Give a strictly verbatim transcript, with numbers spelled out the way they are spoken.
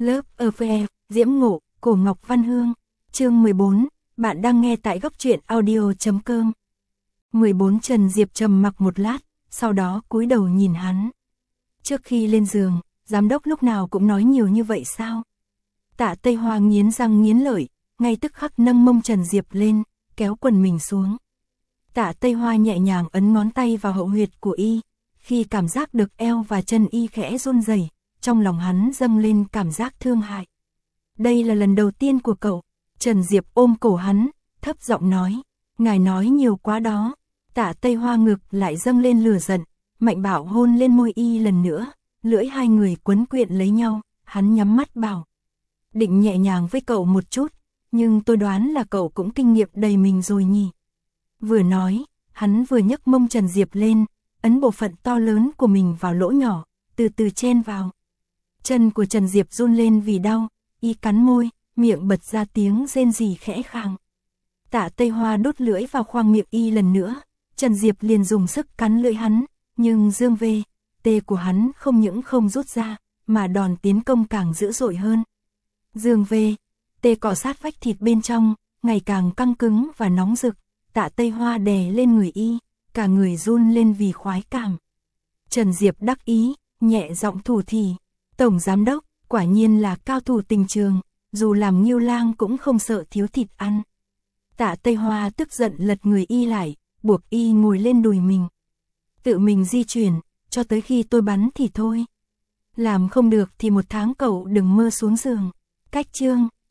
Lớp ở phê, Diễm Ngộ, Cổ Ngọc Văn Hương. Chương mười bốn, bạn đang nghe tại góc truyện audio.com. mười bốn Trần Diệp trầm mặc một lát, sau đó cúi đầu nhìn hắn. Trước khi lên giường, giám đốc lúc nào cũng nói nhiều như vậy sao? Tạ Tây Hoa nghiến răng nghiến lợi, ngay tức khắc nâng mông Trần Diệp lên, kéo quần mình xuống. Tạ Tây Hoa nhẹ nhàng ấn ngón tay vào hậu huyệt của y, khi cảm giác được eo và chân y khẽ run rẩy, trong lòng hắn dâng lên cảm giác thương hại. Đây là lần đầu tiên của cậu. Trần Diệp ôm cổ hắn, thấp giọng nói, ngài nói nhiều quá đó. Tạ Tây Hoa ngực lại dâng lên lửa giận, mạnh bạo hôn lên môi y lần nữa, lưỡi hai người quấn quyện lấy nhau, hắn nhắm mắt bảo. Định nhẹ nhàng với cậu một chút, nhưng tôi đoán là cậu cũng kinh nghiệm đầy mình rồi nhỉ. Vừa nói, hắn vừa nhấc mông Trần Diệp lên, ấn bộ phận to lớn của mình vào lỗ nhỏ, từ từ chen vào. Chân của Trần Diệp run lên vì đau, y cắn môi, miệng bật ra tiếng rên rỉ khẽ khàng. Tạ Tây Hoa đút lưỡi vào khoang miệng y lần nữa, Trần Diệp liền dùng sức cắn lưỡi hắn, nhưng dương vê, tê của hắn không những không rút ra, mà đòn tiến công càng dữ dội hơn. Dương vê, tê cọ sát vách thịt bên trong, ngày càng căng cứng và nóng rực. Tạ Tây Hoa đè lên người y, cả người run lên vì khoái cảm. Trần Diệp đắc ý, nhẹ giọng thủ thỉ, tổng giám đốc, quả nhiên là cao thủ tình trường, dù làm nghiêu lang cũng không sợ thiếu thịt ăn. Tạ Tây Hoa tức giận lật người y lại, buộc y ngồi lên đùi mình. Tự mình di chuyển, cho tới khi tôi bắn thì thôi. Làm không được thì một tháng cậu đừng mơ xuống giường. Cách chương.